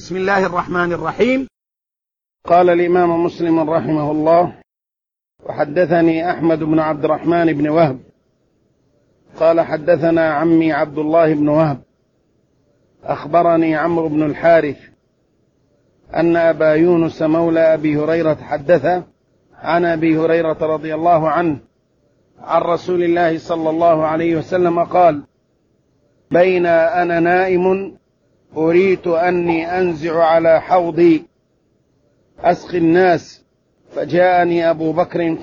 بسم الله الرحمن الرحيم. قال الإمام مسلم رحمه الله: وحدثني أحمد بن عبد الرحمن بن وهب قال حدثنا عمي عبد الله بن وهب أخبرني عمرو بن الحارث أن أبا يونس مولى أبي هريرة حدث عن أبي هريرة رضي الله عنه عن رسول الله صلى الله عليه وسلم قال: بين أنا نائم أريت أني أنزع على حوضي أسقي الناس، فجاءني أبو بكر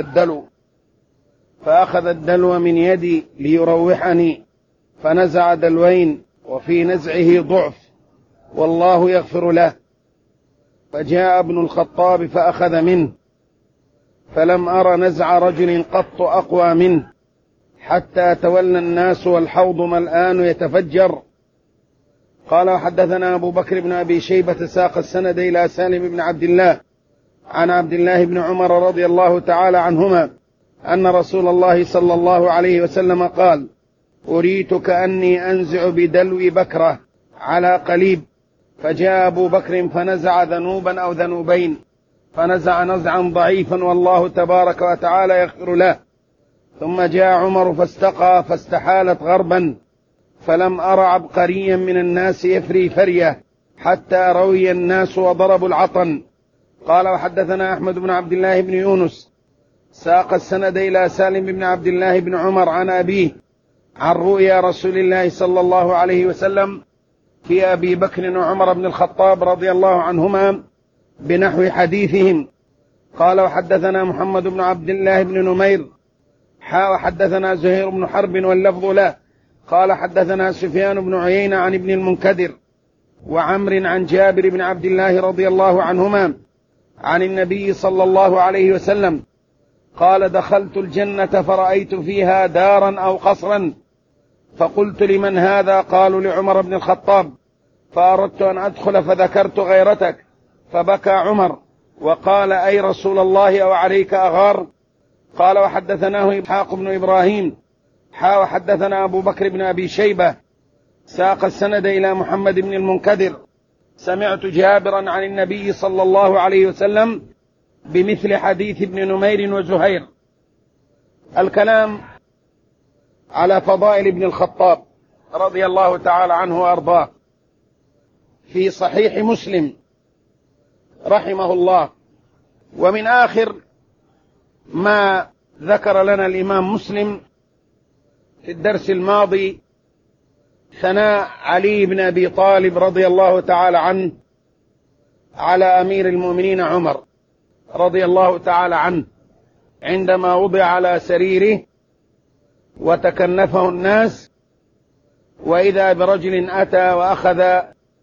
فأخذ الدلو من يدي ليروحني، فنزع دلوين وفي نزعه ضعف والله يغفر له، فجاء ابن الخطاب فأخذ منه، فلم أر نزع رجل قط أقوى منه، حتى تولى الناس والحوض ملآن يتفجر. قال: وحدثنا أبو بكر بن أبي شيبة ساق السند إلى سالم بن عبد الله عن عبد الله بن عمر رضي الله تعالى عنهما أن رسول الله صلى الله عليه وسلم قال: أريت كأني أنزع بدلو بكرة على قليب، فجاء أبو بكر فنزع ذنوبا أو ذنوبين، فنزع نزعا ضعيفا والله تبارك وتعالى يغفر له، ثم جاء عمر فاستقى فاستحالت غربا، فلم أر عبقريا من الناس يفري فرية حتى روي الناس وضربوا العطن. قال: وحدثنا أحمد بن عبد الله بن يونس ساق السند إلى سالم بن عبد الله بن عمر عن أبيه عن رؤيا رسول الله صلى الله عليه وسلم في أبي بكر وعمر بن الخطاب رضي الله عنهما بنحو حديثهم. قال: وحدثنا محمد بن عبد الله بن نمير وحدثنا زهير بن حرب واللفظ له قال: حدثنا سفيان بن عيينة عن ابن المنكدر وعمر عن جابر بن عبد الله رضي الله عنهما عن النبي صلى الله عليه وسلم قال: دخلت الجنة فرأيت فيها دارا أو قصرا، فقلت: لمن هذا؟ قالوا: لعمر بن الخطاب، فأردت أن أدخل فذكرت غيرتك، فبكى عمر وقال: أي رسول الله أو عليك أغار؟ قال: وحدثناه إسحاق بن إبراهيم وحدثنا أبو بكر بن أبي شيبة ساق السند إلى محمد بن المنكدر سمعت جابرا عن النبي صلى الله عليه وسلم بمثل حديث ابن نمير وزهير. الكلام على فضائل ابن الخطاب رضي الله تعالى عنه وأرضاه في صحيح مسلم رحمه الله. ومن آخر ما ذكر لنا الإمام مسلم في الدرس الماضي ثناء علي بن أبي طالب رضي الله تعالى عنه على أمير المؤمنين عمر رضي الله تعالى عنه عندما وضع على سريره وتكنفه الناس، وإذا برجل أتى وأخذ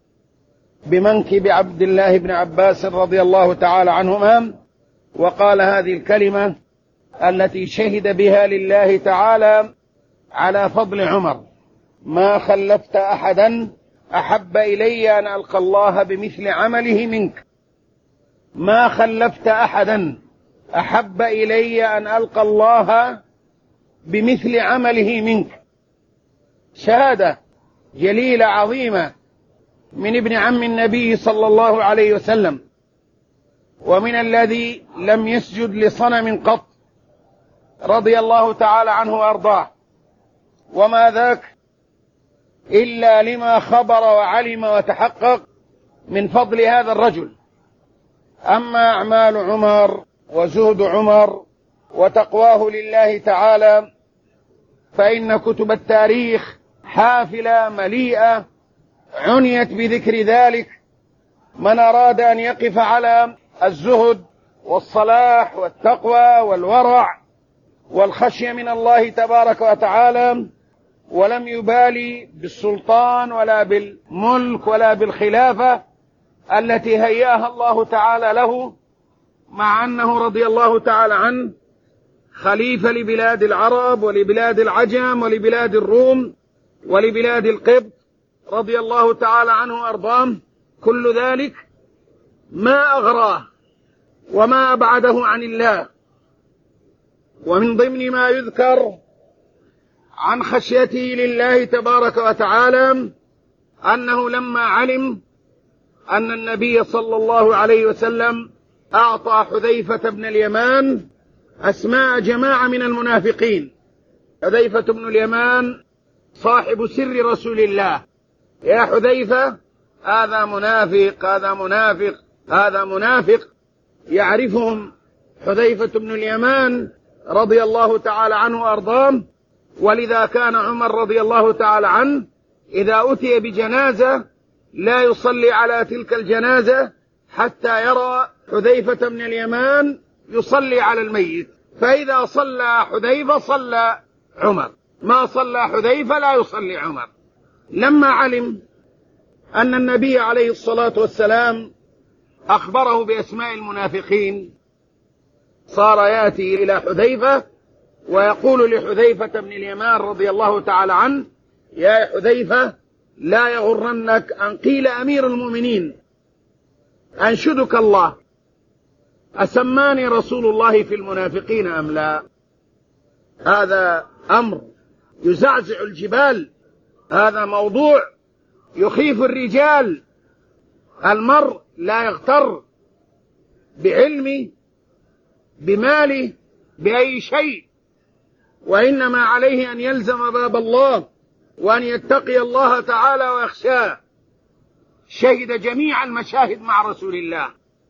بمنكب عبد الله بن عباس رضي الله تعالى عنهما وقال هذه الكلمة التي شهد بها لله تعالى على فضل عمر: ما خلفت أحدا أحب إلي أن ألقى الله بمثل عمله منك. ما خلفت أحدا أحب إلي أن ألقى الله بمثل عمله منك. شهادة جليلة عظيمة من ابن عم النبي صلى الله عليه وسلم، ومن الذي لم يسجد لصنم قط رضي الله تعالى عنه وأرضاه، وما ذاك إلا لما خبر وعلم وتحقق من فضل هذا الرجل. أما أعمال عمر وزهد عمر وتقواه لله تعالى فإن كتب التاريخ حافلة مليئة عنيت بذكر ذلك. من أراد أن يقف على الزهد والصلاح والتقوى والورع والخشية من الله تبارك وتعالى، ولم يبالي بالسلطان ولا بالملك ولا بالخلافة التي هيأها الله تعالى له، مع أنه رضي الله تعالى عنه خليفة لبلاد العرب ولبلاد العجم ولبلاد الروم ولبلاد القبط رضي الله تعالى عنه وأرضاه. كل ذلك ما أغراه وما أبعده عن الله. ومن ضمن ما يذكر عن خشيته لله تبارك وتعالى أنه لما علم أن النبي صلى الله عليه وسلم أعطى حذيفة بن اليمان أسماء جماعة من المنافقين. حذيفة بن اليمان صاحب سر رسول الله. يا حذيفة، هذا منافق، هذا منافق، هذا منافق. يعرفهم حذيفة بن اليمان رضي الله تعالى عنه وأرضاه. ولذا كان عمر رضي الله تعالى عنه إذا أتي بجنازة لا يصلي على تلك الجنازة حتى يرى حذيفة بن اليمان يصلي على الميت، فإذا صلى حذيفة صلى عمر، ما صلى حذيفة لا يصلي عمر. لما علم أن النبي عليه الصلاة والسلام أخبره بأسماء المنافقين صار يأتي إلى حذيفة ويقول لحذيفة بن اليمان رضي الله تعالى عنه: يا حذيفة، لا يغرنك أن قيل أمير المؤمنين، أنشدك الله، أسماني رسول الله في المنافقين أم لا؟ هذا أمر يزعزع الجبال، هذا موضوع يخيف الرجال. المرء لا يغتر بعلمه بماله بأي شيء، وإنما عليه أن يلزم باب الله وأن يتقي الله تعالى ويخشاه. شهد جميع المشاهد مع رسول الله،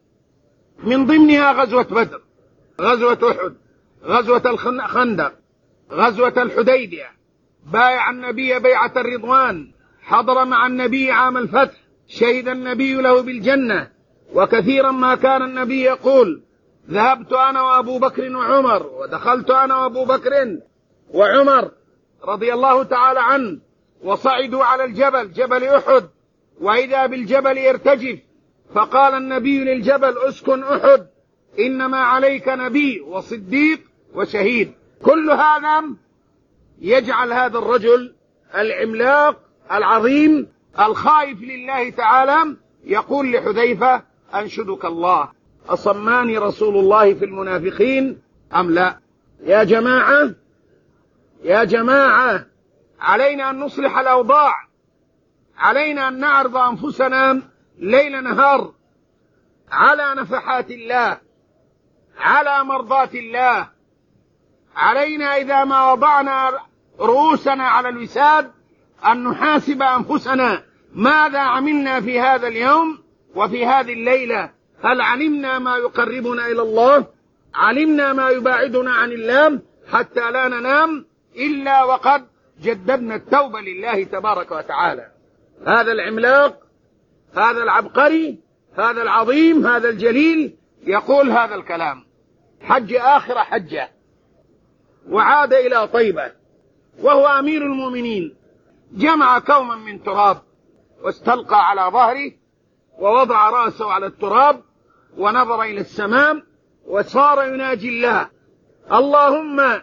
من ضمنها غزوة بدر، غزوة أحد، غزوة الخندق، غزوة الحديبية، بايع النبي بيعة الرضوان، حضر مع النبي عام الفتح، شهد النبي له بالجنة. وكثيرا ما كان النبي يقول: ذهبت أنا وأبو بكر وعمر، ودخلت أنا وأبو بكر وعمر رضي الله تعالى عنه، وصعدوا على الجبل، جبل أحد، وإذا بالجبل يرتجف، فقال النبي للجبل: اسكن أحد، إنما عليك نبي وصديق وشهيد. كل هذا يجعل هذا الرجل العملاق العظيم الخائف لله تعالى يقول لحذيفة: أنشدك الله، أصماني رسول الله في المنافقين أم لا؟ يا جماعة، يا جماعة، علينا أن نصلح الأوضاع، علينا أن نعرض أنفسنا ليل نهار على نفحات الله، على مرضات الله. علينا إذا ما وضعنا رؤوسنا على الوساد أن نحاسب أنفسنا: ماذا عملنا في هذا اليوم وفي هذه الليلة؟ هل علمنا ما يقربنا إلى الله؟ علمنا ما يباعدنا عن الله؟ حتى لا ننام إلا وقد جددنا التوبة لله تبارك وتعالى. هذا العملاق، هذا العبقري، هذا العظيم، هذا الجليل يقول هذا الكلام. حج آخر حجة وعاد إلى طيبة وهو أمير المؤمنين، جمع كوما من تراب واستلقى على ظهره ووضع رأسه على التراب ونظر إلى السماء وصار يناجي الله: اللهم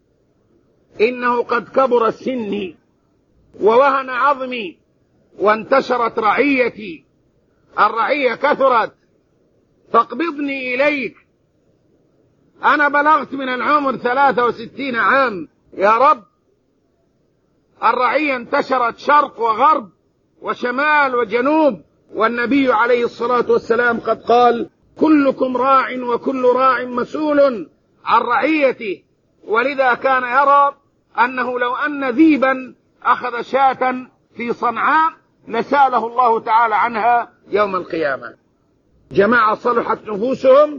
إنه قد كبر سني ووهن عظمي وانتشرت رعيتي، الرعية كثرت، فاقبضني إليك، أنا بلغت من العمر 63 عام يا رب، الرعية انتشرت شرق وغرب وشمال وجنوب، والنبي عليه الصلاة والسلام قد قال: كلكم راع وكل راع مسؤول عن رعيته. ولذا كان يرى أنه لو أن ذيبا أخذ شاة في صنعاء لسأله الله تعالى عنها يوم القيامة. جماعة صلحت نفوسهم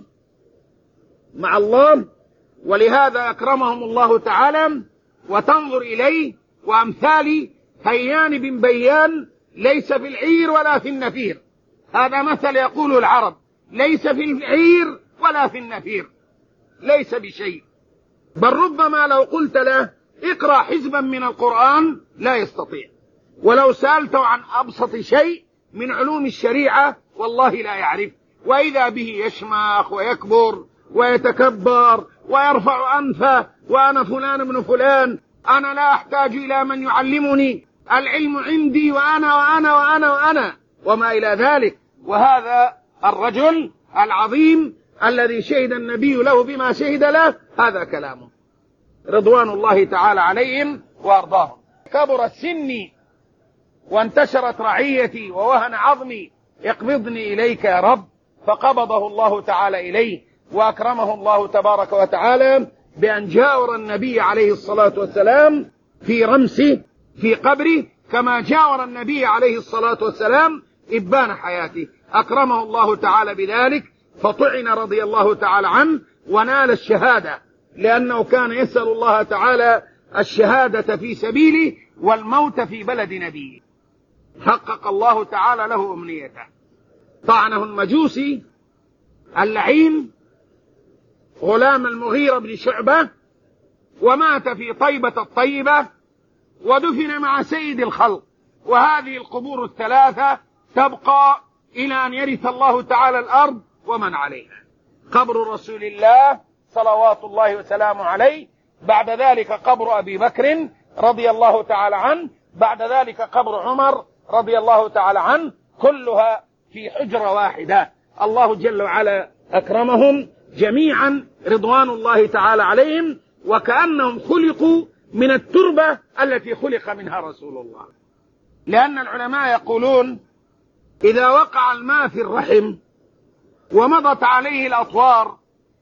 مع الله، ولهذا أكرمهم الله تعالى. وتنظر إليه وأمثال هيان بن بيان: ليس في العير ولا في النفير. هذا مثل يقوله العرب: ليس في العير ولا في النفير، ليس بشيء. بل ربما لو قلت له: اقرأ حزبا من القرآن لا يستطيع، ولو سألته عن أبسط شيء من علوم الشريعة والله لا يعرف، وإذا به يشمخ ويكبر ويتكبر ويرفع أنفه: وأنا فلان ابن فلان، أنا لا أحتاج إلى من يعلمني، العلم عندي، وأنا وأنا وأنا وأنا وما إلى ذلك. وهذا الرجل العظيم الذي شهد النبي له بما شهد له، هذا كلامه رضوان الله تعالى عليهم وأرضاهم: كبر سني وانتشرت رعيتي ووهن عظمي اقبضني إليك يا رب، فقبضه الله تعالى إليه، وأكرمه الله تبارك وتعالى بأن جاور النبي عليه الصلاة والسلام في رمسه في قبره، كما جاور النبي عليه الصلاة والسلام إبان حياته. أكرمه الله تعالى بذلك، فطعن رضي الله تعالى عنه ونال الشهادة، لأنه كان يسأل الله تعالى الشهادة في سبيله والموت في بلد نبيه، حقق الله تعالى له أمنيته. طعنه المجوسي اللعين غلام المغيرة بن شعبة، ومات في طيبة الطيبة، ودفن مع سيد الخلق. وهذه القبور الثلاثة تبقى إلى أن يرث الله تعالى الأرض ومن عليها. قبر رسول الله صلوات الله وسلامه عليه، بعد ذلك قبر أبي بكر رضي الله تعالى عنه، بعد ذلك قبر عمر رضي الله تعالى عنه، كلها في حجرة واحدة. الله جل وعلا أكرمهم جميعا رضوان الله تعالى عليهم، وكأنهم خلقوا من التربة التي خلق منها رسول الله. لأن العلماء يقولون إذا وقع الماء في الرحم ومضت عليه الأطوار،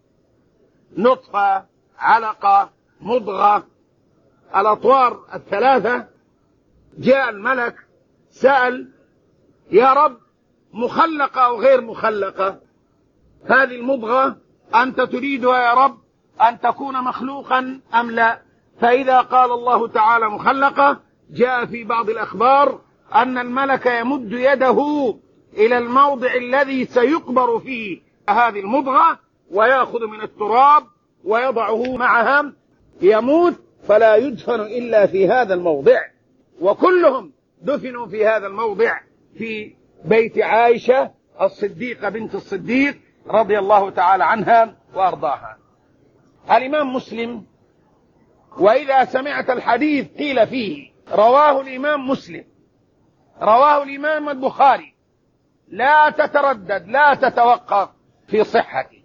نطفة، علقة، مضغة، الأطوار الثلاثة، جاء الملك سأل يا رب مخلقة أو غير مخلقة؟ هذه المضغة أنت تريدها يا رب أن تكون مخلوقا أم لا؟ فإذا قال الله تعالى مخلقة، جاء في بعض الأخبار أن الملك يمد يده إلى الموضع الذي سيقبر فيه هذه المضغة، ويأخذ من التراب ويضعه معها، يموت فلا يدفن إلا في هذا الموضع. وكلهم دفنوا في هذا الموضع في بيت عائشة الصديقة بنت الصديق رضي الله تعالى عنها وأرضاها. الإمام مسلم، وإذا سمعت الحديث قيل فيه رواه الإمام مسلم، رواه الإمام البخاري، لا تتردد، لا تتوقف في صحته.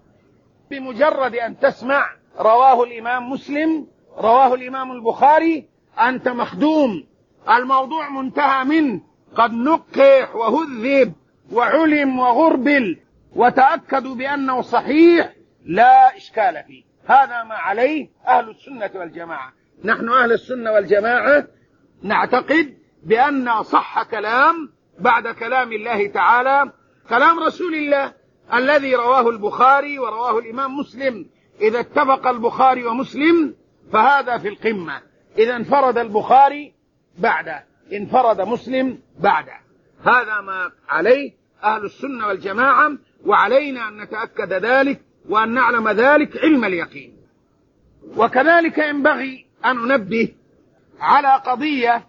بمجرد أن تسمع رواه الإمام مسلم، رواه الإمام البخاري، أنت مخدوم، الموضوع منتهى منه، قد نقح وهذب وعلم وغربل، وتأكدوا بأنه صحيح لا إشكال فيه. هذا ما عليه أهل السنة والجماعة. نحن أهل السنة والجماعة نعتقد بأن صح كلام بعد كلام الله تعالى كلام رسول الله الذي رواه البخاري ورواه الإمام مسلم. إذا اتفق البخاري ومسلم فهذا في القمة، إذا انفرد البخاري بعده، انفرد مسلم بعده. هذا ما عليه أهل السنة والجماعة، وعلينا أن نتأكد ذلك وأن نعلم ذلك علم اليقين. وكذلك ينبغي أن ننبه على قضية،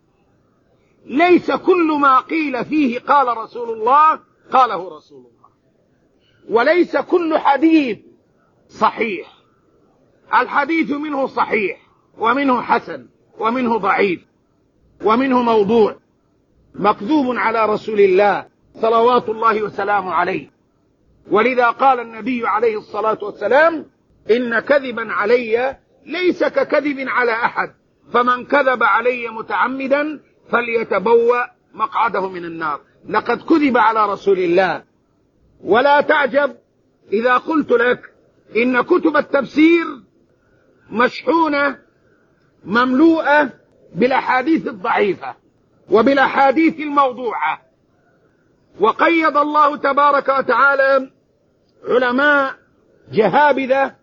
ليس كل ما قيل فيه قال رسول الله قاله رسول الله، وليس كل حديث صحيح. الحديث منه صحيح ومنه حسن ومنه ضعيف ومنه موضوع مكذوب على رسول الله صلوات الله وسلامه عليه. ولذا قال النبي عليه الصلاة والسلام إن كذبا علي ليس ككذب على أحد، فمن كذب علي متعمدا فليتبوأ مقعده من النار. لقد كذب على رسول الله. ولا تعجب إذا قلت لك إن كتب التفسير مشحونة مملوءة بالأحاديث الضعيفة وبالأحاديث الموضوعة. وقيض الله تبارك وتعالى علماء جهابذة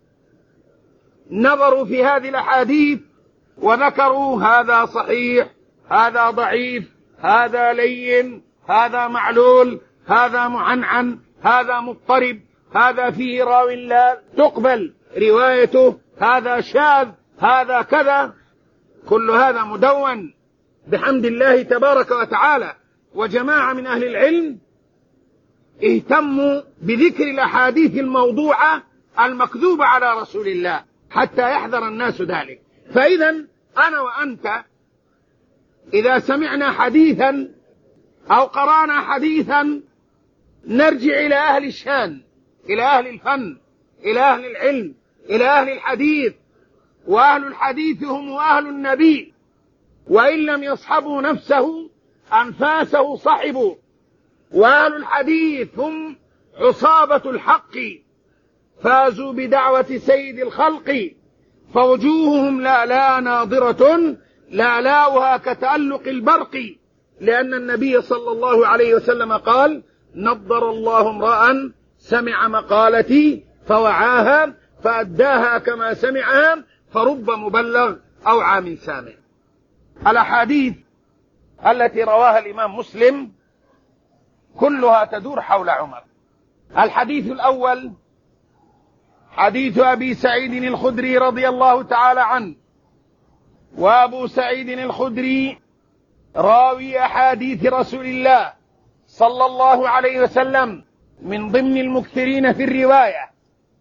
نظروا في هذه الأحاديث وذكروا هذا صحيح، هذا ضعيف، هذا لين، هذا معلول، هذا معنعن، هذا مضطرب، هذا فيه راو لا تقبل روايته، هذا شاذ، هذا كذا. كل هذا مدون بحمد الله تبارك وتعالى. وجماعة من أهل العلم اهتموا بذكر الأحاديث الموضوعة المكذوبة على رسول الله حتى يحذر الناس ذلك. فإذا أنا وأنت إذا سمعنا حديثا أو قرأنا حديثا نرجع إلى أهل الشان، إلى أهل الفن، إلى أهل العلم، إلى أهل الحديث. وأهل الحديث هم أهل النبي، وإن لم يصحبوا نفسه أنفاسه صحبوا. وأهل الحديث هم عصابة الحق، فازوا بدعوة سيد الخلق، فوجوههم لا ناظرة لاؤها كتألق البرق، لأن النبي صلى الله عليه وسلم قال: نضر الله امرأ سمع مقالتي فوعاها فأداها كما سمعها، فرب مبلغ أو عام سامع. الأحاديث التي رواها الإمام مسلم كلها تدور حول عمر. الحديث الأول حديث أبي سعيد الخدري رضي الله تعالى عنه. وأبو سعيد الخدري راوي أحاديث رسول الله صلى الله عليه وسلم، من ضمن المكثرين في الرواية،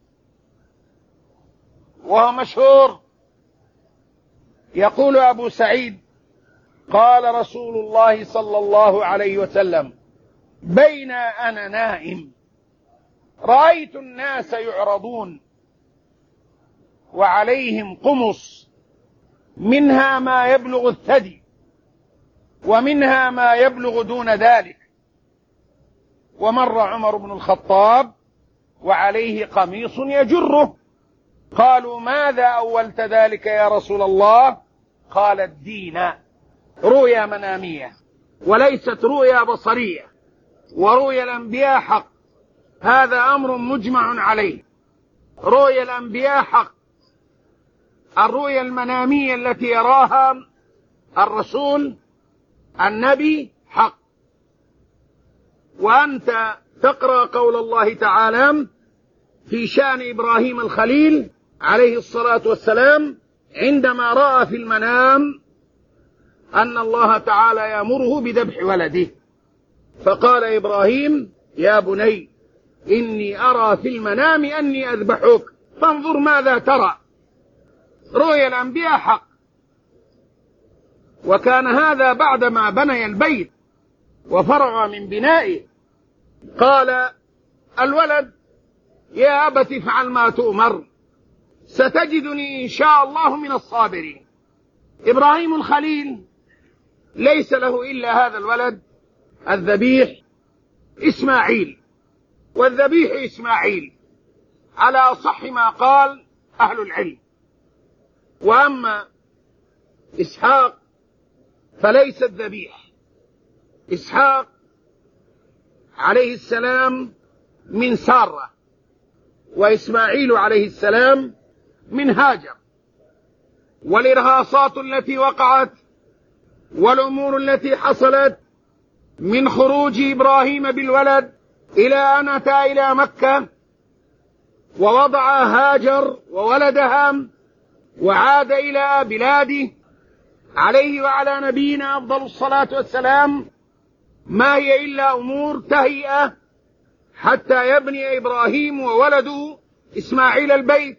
وهو مشهور. يقول أبو سعيد: قال رسول الله صلى الله عليه وسلم: بين أنا نائم رأيت الناس يعرضون وعليهم قمص، منها ما يبلغ الثدي ومنها ما يبلغ دون ذلك، ومر عمر بن الخطاب وعليه قميص يجره. قالوا: ماذا أولت ذلك يا رسول الله؟ قال: الدين. رؤيا منامية وليست رؤيا بصرية، ورؤيا الأنبياء حق، هذا أمر مجمع عليه. رؤيا الأنبياء حق، الرؤيا المنامية التي يراها الرسول النبي حق. وأنت تقرأ قول الله تعالى في شأن إبراهيم الخليل عليه الصلاة والسلام، عندما رأى في المنام أن الله تعالى يأمره بذبح ولده، فقال إبراهيم: يا بني إني أرى في المنام أني أذبحك فانظر ماذا ترى. رؤيا الأنبياء حق. وكان هذا بعدما بني البيت وفرغ من بنائه. قال الولد: يا أبت افعل ما تؤمر ستجدني إن شاء الله من الصابرين. إبراهيم الخليل ليس له إلا هذا الولد الذبيح إسماعيل، والذبيح إسماعيل على أصح ما قال أهل العلم. وأما إسحاق فليس الذبيح. إسحاق عليه السلام من سارة، وإسماعيل عليه السلام من هاجر. والإرهاصات التي وقعت والأمور التي حصلت من خروج إبراهيم بالولد إلى أن أتى إلى مكة ووضع هاجر وولدها وعاد إلى بلاده عليه وعلى نبينا أفضل الصلاة والسلام، ما هي إلا أمور تهيئة حتى يبني إبراهيم وولده إسماعيل البيت.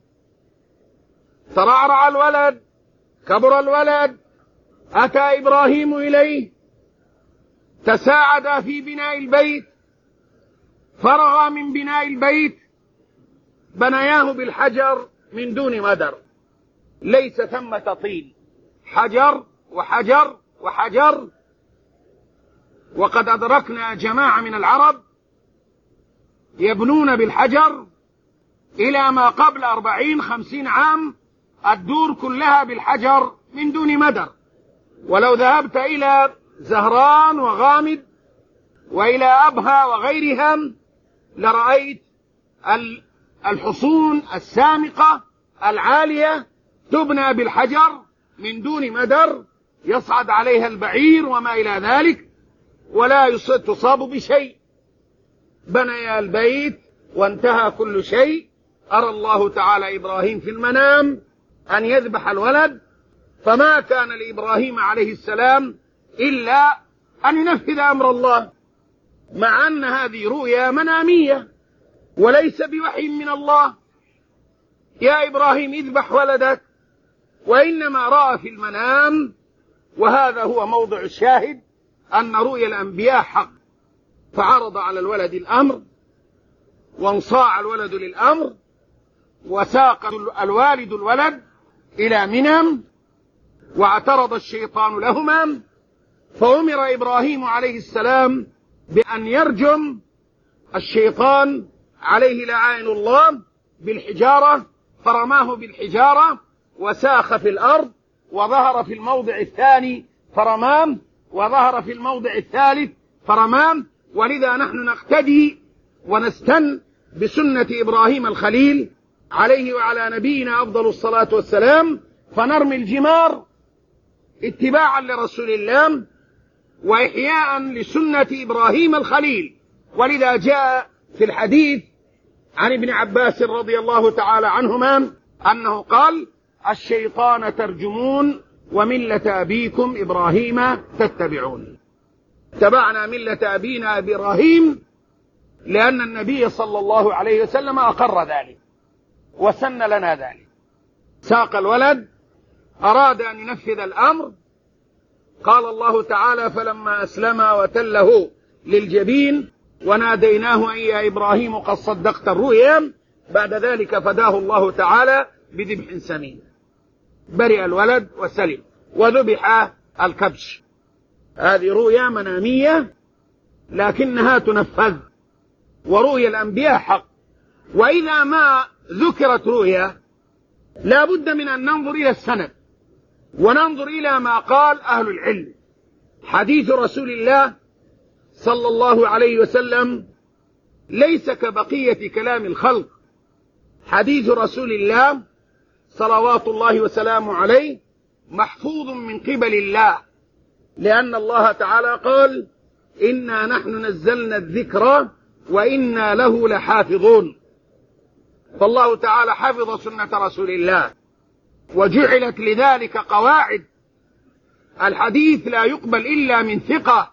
ترعرع الولد، كبر الولد، أتى إبراهيم إليه، تساعد في بناء البيت، فرغ من بناء البيت، بنياه بالحجر من دون مدر، ليس ثمة طين، حجر وحجر وحجر. وقد أدركنا جماعة من العرب يبنون بالحجر إلى ما قبل 40-50 عام، الدور كلها بالحجر من دون مدر. ولو ذهبت إلى زهران وغامد وإلى أبها وغيرها لرأيت الحصون السامقة العالية تبنى بالحجر من دون مدر، يصعد عليها البعير وما إلى ذلك، ولا تصاب بشيء. بني البيت وانتهى كل شيء. أرى الله تعالى إبراهيم في المنام أن يذبح الولد، فما كان لإبراهيم عليه السلام إلا أن ينفذ أمر الله، مع أن هذه رؤيا منامية وليس بوحي من الله. يا إبراهيم اذبح ولدك، وإنما رأى في المنام. وهذا هو موضع الشاهد، أن رؤيا الأنبياء حق. فعرض على الولد الأمر، وانصاع الولد للأمر، وساق الوالد الولد إلى منى، واعترض الشيطان لهما، فأمر إبراهيم عليه السلام بأن يرجم الشيطان عليه لعائن الله بالحجارة، فرماه بالحجارة وساخ في الأرض، وظهر في الموضع الثاني فرمام، وظهر في الموضع الثالث فرمام. ولذا نحن نقتدي ونستن بسنة إبراهيم الخليل عليه وعلى نبينا أفضل الصلاة والسلام، فنرمي الجمار اتباعا لرسول الله وإحياء لسنة إبراهيم الخليل. ولذا جاء في الحديث عن ابن عباس رضي الله تعالى عنهما أنه قال: الشيطان ترجمون وملة أبيكم إبراهيم تتبعون. اتبعنا ملة أبينا إبراهيم لأن النبي صلى الله عليه وسلم أقر ذلك وسن لنا ذلك. ساق الولد، أراد أن ينفذ الأمر، قال الله تعالى: فلما أسلما وتله للجبين وناديناه أن يا إبراهيم قد صدقت الرؤيا. بعد ذلك فداه الله تعالى بذبح سمين، برئ الولد وسلم وذبح الكبش. هذه رؤيا منامية لكنها تنفذ، ورؤيا الأنبياء حق. وإذا ما ذكرت رؤيا لا بد من أن ننظر إلى السند وننظر إلى ما قال أهل العلم. حديث رسول الله صلى الله عليه وسلم ليس كبقية كلام الخلق. حديث رسول الله صلوات الله وسلامه عليه محفوظ من قبل الله، لأن الله تعالى قال: إنا نحن نزلنا الذكر وإنا له لحافظون. فالله تعالى حفظ سنة رسول الله، وجعلت لذلك قواعد. الحديث لا يقبل إلا من ثقة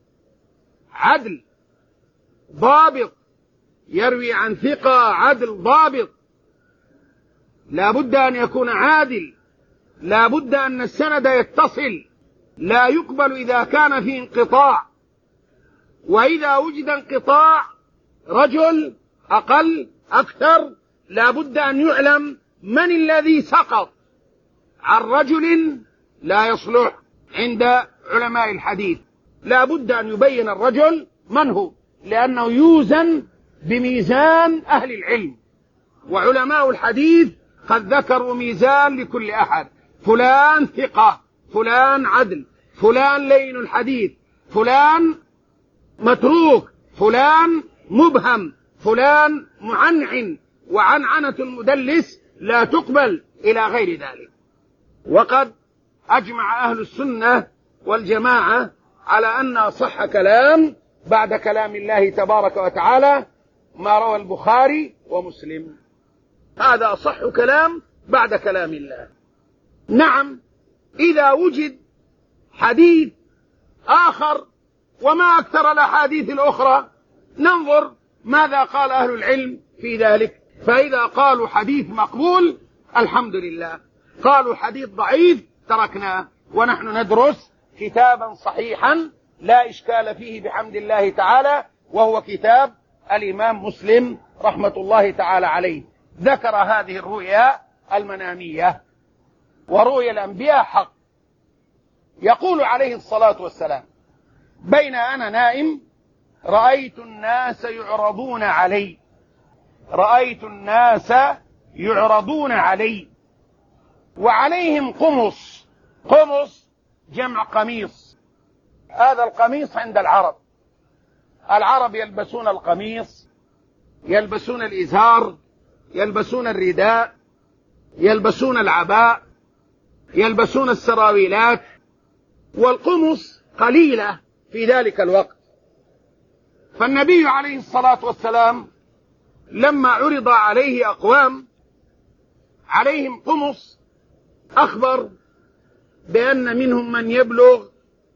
عدل ضابط، يروي عن ثقة عدل ضابط، لا بد أن يكون عادل، لا بد أن السند يتصل، لا يقبل إذا كان في انقطاع. وإذا وجد انقطاع رجل أقل أكثر لا بد أن يعلم من الذي سقط عن رجل لا يصلح. عند علماء الحديث لا بد أن يبين الرجل من هو، لأنه يوزن بميزان أهل العلم، وعلماء الحديث قد ذكروا ميزان لكل أحد: فلان ثقة، فلان عدل، فلان لين الحديث، فلان متروك، فلان مبهم، فلان معنعن. وعنعنة المدلس لا تقبل إلى غير ذلك. وقد أجمع أهل السنة والجماعة على أن أصح كلام بعد كلام الله تبارك وتعالى ما روى البخاري ومسلم. هذا أصح كلام بعد كلام الله. نعم، إذا وجد حديث آخر، وما أكثر الأحاديث الأخرى، ننظر ماذا قال أهل العلم في ذلك. فإذا قالوا حديث مقبول الحمد لله، قالوا حديث ضعيف تركناه، ونحن ندرس كتابا صحيحا لا إشكال فيه بحمد الله تعالى، وهو كتاب الإمام مسلم رحمة الله تعالى عليه. ذكر هذه الرؤيا المنامية، ورؤيا الأنبياء حق. يقول عليه الصلاة والسلام: بين أنا نائم رأيت الناس يعرضون علي، رأيت الناس يعرضون علي وعليهم قمص. قمص جمع قميص. هذا القميص عند العرب يلبسون القميص، يلبسون الإزار، يلبسون الرداء، يلبسون العباء، يلبسون السراويلات، والقمص قليلة في ذلك الوقت. فالنبي عليه الصلاة والسلام لما عرض عليه أقوام عليهم قمص أخبر بأن منهم من يبلغ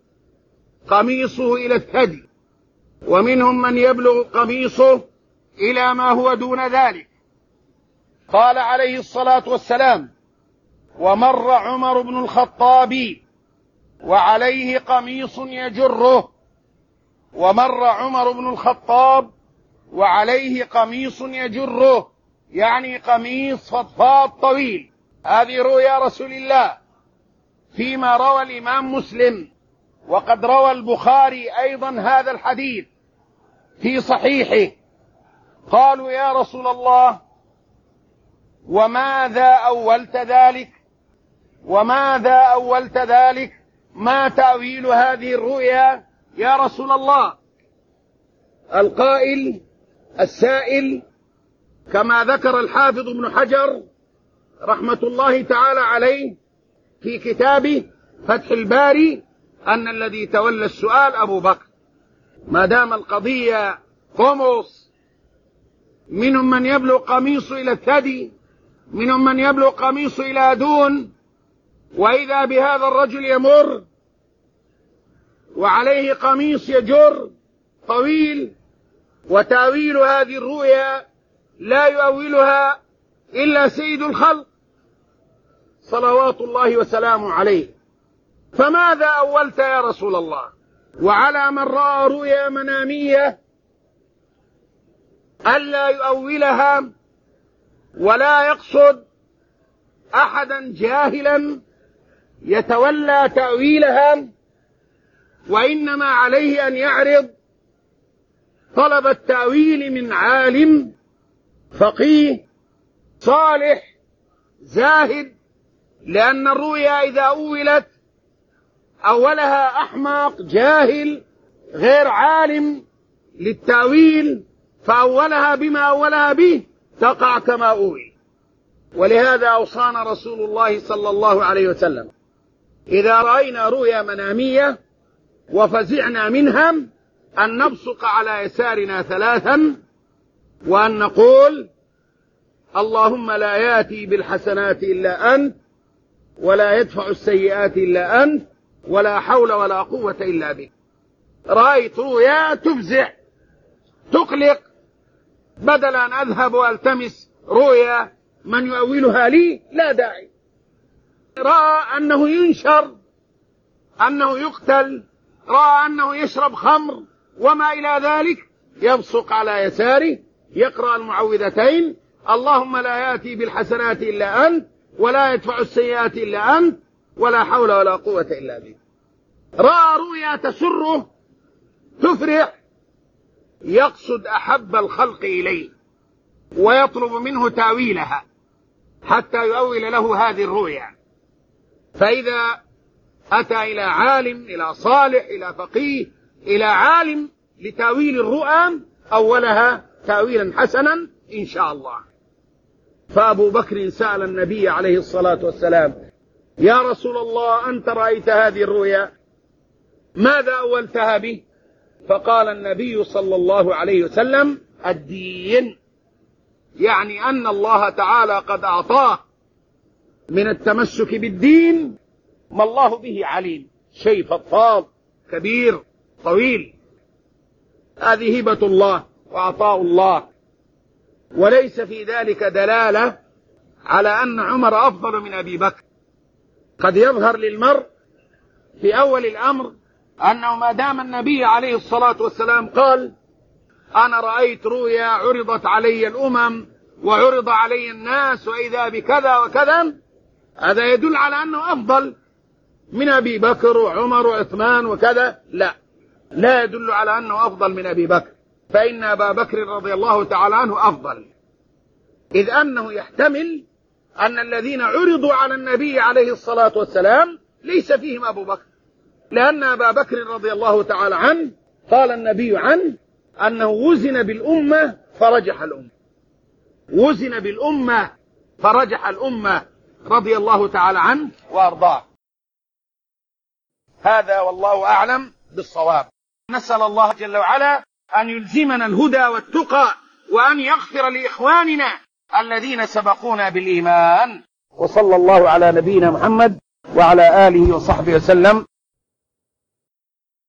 قميصه إلى الثدي، ومنهم من يبلغ قميصه إلى ما هو دون ذلك. قال عليه الصلاة والسلام: ومر عمر بن الخطاب وعليه قميص يجره. ومر عمر بن الخطاب وعليه قميص يجره، يعني قميص فضفاض طويل. هذه رؤيا رسول الله فيما روى الإمام مسلم، وقد روى البخاري أيضا هذا الحديث في صحيحه قالوا يا رسول الله وماذا أولت ذلك؟ وماذا أولت ذلك؟ ما تأويل هذه الرؤيا يا رسول الله؟ القائل السائل كما ذكر الحافظ ابن حجر رحمة الله تعالى عليه في كتابه فتح الباري أن الذي تولى السؤال أبو بكر، ما دام القضية قمص، منهم من يبلغ قميص إلى الثدي، منهم من يبلغ قميص إلى دون، وإذا بهذا الرجل يمر وعليه قميص يجر طويل، وتأويل هذه الرؤيا لا يؤولها إلا سيد الخلق صلوات الله وسلامه عليه. فماذا أولت يا رسول الله؟ وعلى من رأى رؤيا منامية ألا يؤولها ولا يقصد أحدا جاهلا يتولى تأويلها، وإنما عليه أن يعرض طلب التأويل من عالم فقيه صالح زاهد، لأن الرؤيا إذا أولت أولها أحمق جاهل غير عالم للتأويل، فأولها بما أولها به تقع كما أول. ولهذا أوصانا رسول الله صلى الله عليه وسلم إذا رأينا رؤيا منامية وفزعنا منها أن نبصق على يسارنا ثلاثا وأن نقول اللهم لا يأتي بالحسنات إلا أنت ولا يدفع السيئات إلا أنت ولا حول ولا قوة إلا بك. رأيت رؤيا تفزع تقلق، بدل أن أذهب وألتمس رؤيا من يؤولها لي لا داعي. رأى أنه ينشر، أنه يقتل، رأى أنه يشرب خمر وما إلى ذلك، يبصق على يساره يقرأ المعوذتين اللهم لا يأتي بالحسنات إلا أنت ولا يدفع السيئات إلا أنت ولا حول ولا قوة إلا بك. رأى رؤيا تسره تفرح، يقصد أحب الخلق إليه ويطلب منه تأويلها حتى يؤول له هذه الرؤيا. فإذا أتى إلى عالم، إلى صالح، إلى فقيه، إلى عالم لتأويل الرؤى أولها تأويلا حسنا إن شاء الله. فأبو بكر سأل النبي عليه الصلاة والسلام يا رسول الله أنت رأيت هذه الرؤيا ماذا أولتها به؟ فقال النبي صلى الله عليه وسلم الدين، يعني أن الله تعالى قد أعطاه من التمسك بالدين ما الله به عليم، شيء فضفاض كبير طويل، هذه هبة الله وعطاء الله، وليس في ذلك دلالة على أن عمر أفضل من أبي بكر. قد يظهر للمرء في أول الأمر أنه ما دام النبي عليه الصلاة والسلام قال أنا رأيت رؤيا عرضت علي الأمم وعرض علي الناس وإذا بكذا وكذا، هذا يدل على أنه أفضل من أبي بكر وعمر وعثمان وكذا. لا يدل على أنه أفضل من أبي بكر، فإن أبا بكر رضي الله تعالى عنه أفضل، إذ أنه يحتمل أن الذين عرضوا على النبي عليه الصلاة والسلام ليس فيهم أبو بكر، لأن أبا بكر رضي الله تعالى عنه قال النبي عنه أنه وزن بالأمة فرجح الأمة، وزن بالأمة فرجح الأمة رضي الله تعالى عنه وأرضاه. هذا والله أعلم بالصواب. نسأل الله جل وعلا أن يلزمنا الهدى والتقى وأن يغفر لإخواننا الذين سبقونا بالإيمان. وصلى الله على نبينا محمد وعلى آله وصحبه وسلم.